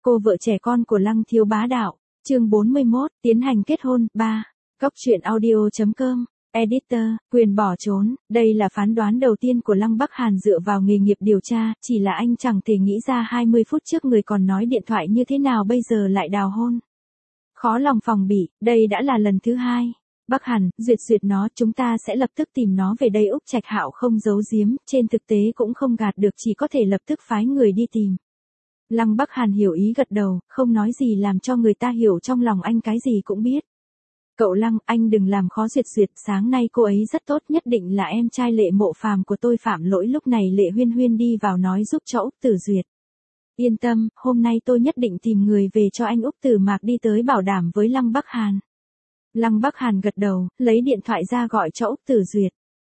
Cô vợ trẻ con của Lăng Thiếu Bá Đạo, chương 41, tiến hành kết hôn, 3. Cóc truyện audio.com, Editor, quyền bỏ trốn, đây là phán đoán đầu tiên của Lăng Bắc Hàn dựa vào nghề nghiệp điều tra, chỉ là anh chẳng thể nghĩ ra 20 phút trước người còn nói điện thoại như thế nào bây giờ lại đào hôn. Khó lòng phòng bị, đây đã là lần thứ 2. Bắc Hàn, duyệt nó, chúng ta sẽ lập tức tìm nó về đây. Úc Trạch Hạo không giấu giếm, trên thực tế cũng không gạt được, chỉ có thể lập tức phái người đi tìm. Lăng Bắc Hàn hiểu ý gật đầu, không nói gì làm cho người ta hiểu trong lòng anh cái gì cũng biết. Cậu Lăng, anh đừng làm khó Duyệt, sáng nay cô ấy rất tốt, nhất định là em trai Lệ Mộ Phàm của tôi phạm lỗi. Lúc này Lệ Huyên Huyên đi vào nói giúp cho Úc Tử Duyệt. Yên tâm, hôm nay tôi nhất định tìm người về cho anh. Úc Tử Mạc đi tới bảo đảm với Lăng Bắc Hàn. Lăng Bắc Hàn gật đầu, lấy điện thoại ra gọi cho Úc Tử Duyệt.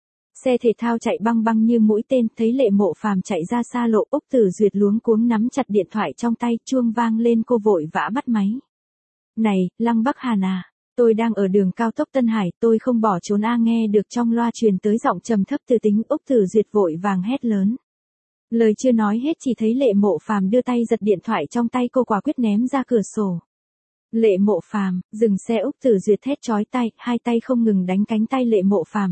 Xe thể thao chạy băng như mũi tên, thấy Lệ Mộ Phàm chạy ra xa lộ, Úc Tử Duyệt luống cuống nắm chặt điện thoại trong tay, chuông vang lên cô vội vã bắt máy. Này, Lăng Bắc Hàn à, tôi đang ở đường cao tốc Tân Hải, tôi không bỏ trốn nghe được trong loa truyền tới giọng trầm thấp từ tính. Úc Tử Duyệt vội vàng hét lớn. Lời chưa nói hết chỉ thấy Lệ Mộ Phàm đưa tay giật điện thoại trong tay cô, quả quyết ném ra cửa sổ. Lệ Mộ Phàm, dừng xe. Úc Tử Duyệt thét chói tai, hai tay không ngừng đánh cánh tay Lệ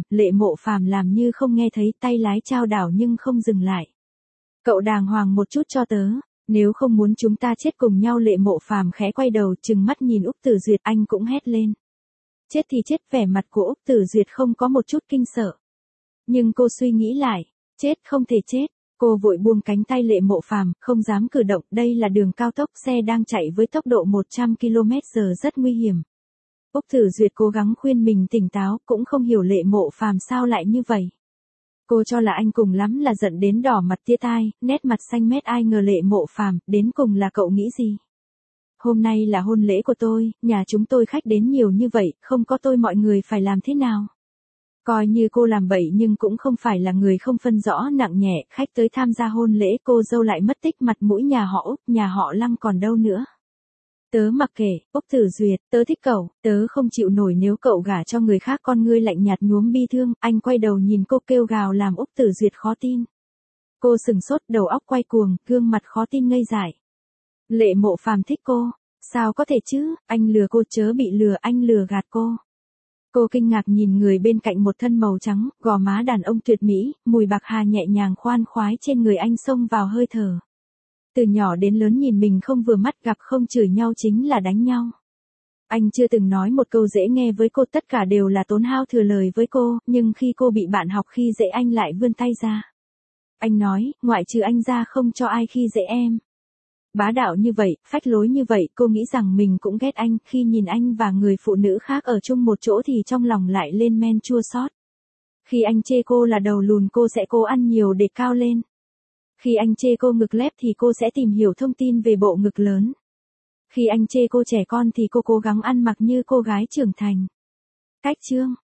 Mộ Phàm làm như không nghe thấy, tay lái chao đảo nhưng không dừng lại. Cậu đàng hoàng một chút cho tớ, nếu không muốn chúng ta chết cùng nhau. Lệ Mộ Phàm khẽ quay đầu trừng mắt nhìn Úc Tử Duyệt, anh cũng hét lên. Chết thì chết. Vẻ mặt của Úc Tử Duyệt không có một chút kinh sợ. Nhưng cô suy nghĩ lại, chết không thể chết. Cô vội buông cánh tay Lệ Mộ Phàm, không dám cử động, đây là đường cao tốc, xe đang chạy với tốc độ 100 km/h rất nguy hiểm. Úc Tử Duyệt cố gắng khuyên mình tỉnh táo, cũng không hiểu Lệ Mộ Phàm sao lại như vậy. Cô cho là anh cùng lắm là giận đến đỏ mặt tía tai, nét mặt xanh mét, ai ngờ Lệ Mộ Phàm, đến cùng là cậu nghĩ gì? Hôm nay là hôn lễ của tôi, nhà chúng tôi khách đến nhiều như vậy, không có tôi mọi người phải làm thế nào? Coi như cô làm bậy nhưng cũng không phải là người không phân rõ nặng nhẹ, khách tới tham gia hôn lễ, cô dâu lại mất tích, mặt mũi nhà họ Úc, nhà họ Lăng còn đâu nữa. Tớ mặc kệ, Úc Tử Duyệt, tớ thích cậu, tớ không chịu nổi nếu cậu gả cho người khác. Con ngươi lạnh nhạt nhuốm bi thương, anh quay đầu nhìn cô kêu gào làm Úc Tử Duyệt khó tin. Cô sừng sốt, đầu óc quay cuồng, gương mặt khó tin ngây dại. Lệ Mộ Phàm thích cô, sao có thể chứ, anh lừa cô, chớ bị lừa, anh lừa gạt cô. Cô kinh ngạc nhìn người bên cạnh, một thân màu trắng, gò má đàn ông tuyệt mỹ, mùi bạc hà nhẹ nhàng khoan khoái trên người anh xông vào hơi thở. Từ nhỏ đến lớn nhìn mình không vừa mắt, gặp không chửi nhau chính là đánh nhau. Anh chưa từng nói một câu dễ nghe với cô, tất cả đều là tốn hao thừa lời với cô, nhưng khi cô bị bạn học khi dễ anh lại vươn tay ra. Anh nói, ngoại trừ anh ra không cho ai khi dễ em. Bá đạo như vậy, phách lối như vậy, cô nghĩ rằng mình cũng ghét anh, khi nhìn anh và người phụ nữ khác ở chung một chỗ thì trong lòng lại lên men chua xót. Khi anh chê cô là đầu lùn, cô sẽ cố ăn nhiều để cao lên. Khi anh chê cô ngực lép thì cô sẽ tìm hiểu thông tin về bộ ngực lớn. Khi anh chê cô trẻ con thì cô cố gắng ăn mặc như cô gái trưởng thành. Cách chương